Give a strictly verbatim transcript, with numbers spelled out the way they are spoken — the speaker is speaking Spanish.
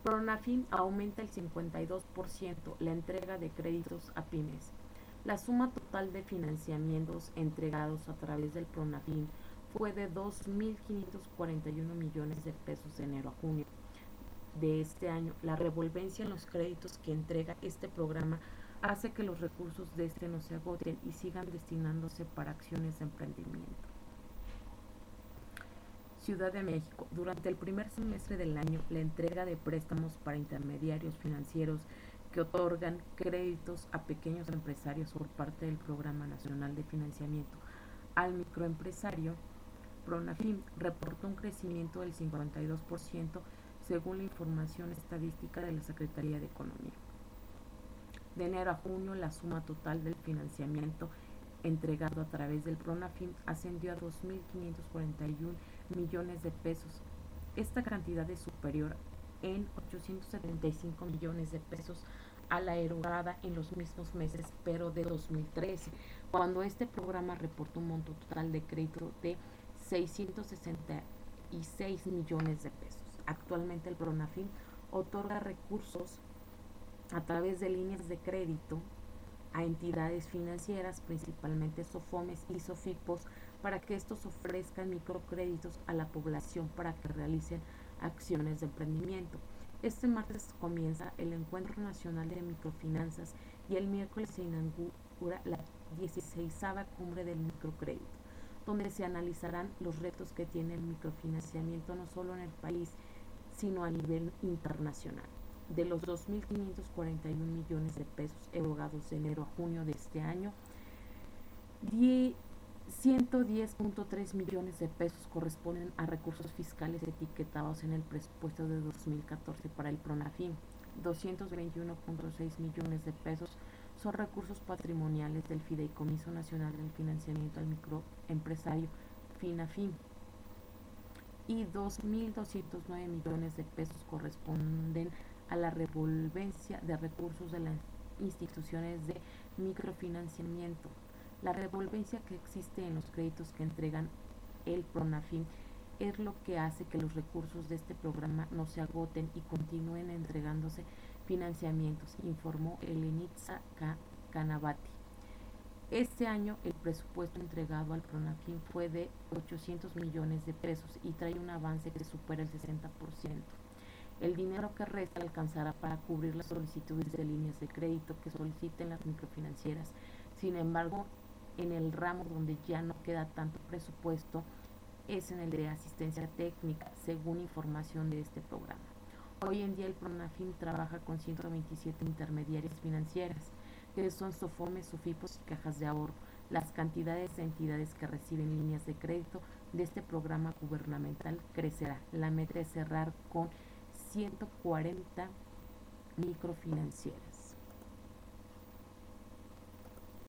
Pronafin aumenta el cincuenta y dos por ciento la entrega de créditos a pymes. La suma total de financiamientos entregados a través del Pronafin fue de dos mil quinientos cuarenta y uno millones de pesos de enero a junio de este año. La revolvencia en los créditos que entrega este programa hace que los recursos de este no se agoten y sigan destinándose para acciones de emprendimiento. Ciudad de México. Durante el primer semestre del año, la entrega de préstamos para intermediarios financieros que otorgan créditos a pequeños empresarios por parte del Programa Nacional de Financiamiento al Microempresario, Pronafin, reportó un crecimiento del cincuenta y dos por ciento según la información estadística de la Secretaría de Economía. De enero a junio, la suma total del financiamiento entregado a través del Pronafin ascendió a dos mil quinientos cuarenta y uno millones de pesos. Esta cantidad es superior en ochocientos setenta y cinco millones de pesos a la erogada en los mismos meses, pero de dos mil trece, cuando este programa reportó un monto total de crédito de seiscientos sesenta y seis millones de pesos. Actualmente el Pronafin otorga recursos a través de líneas de crédito a entidades financieras, principalmente SOFOMES y SOFIPOS, para que estos ofrezcan microcréditos a la población para que realicen acciones de emprendimiento. Este martes comienza el Encuentro Nacional de Microfinanzas y el miércoles se inaugura la dieciseisava Cumbre del Microcrédito, donde se analizarán los retos que tiene el microfinanciamiento no solo en el país, sino a nivel internacional. De los dos mil quinientos cuarenta y uno millones de pesos erogados de enero a junio de este año, ciento diez punto tres millones de pesos corresponden a recursos fiscales etiquetados en el presupuesto de dos mil catorce para el Pronafin. doscientos veintiuno punto seis millones de pesos son recursos patrimoniales del Fideicomiso Nacional del Financiamiento al Microempresario, FINAFIN, y dos mil doscientos nueve millones de pesos corresponden a la revolvencia de recursos de las instituciones de microfinanciamiento. La revolvencia que existe en los créditos que entregan el Pronafin es lo que hace que los recursos de este programa no se agoten y continúen entregándose financiamientos, informó Elenitza Canavati. Este año el presupuesto entregado al Pronafin fue de ochocientos millones de pesos y trae un avance que supera el sesenta por ciento. El dinero que resta alcanzará para cubrir las solicitudes de líneas de crédito que soliciten las microfinancieras. Sin embargo, en el ramo donde ya no queda tanto presupuesto es en el de asistencia técnica, según información de este programa. Hoy en día el Pronafin trabaja con ciento veintisiete intermediarias financieras, que son SOFOMES, SOFIPOS y cajas de ahorro. Las cantidades de entidades que reciben líneas de crédito de este programa gubernamental crecerá. La meta es cerrar con ciento cuarenta microfinancieras.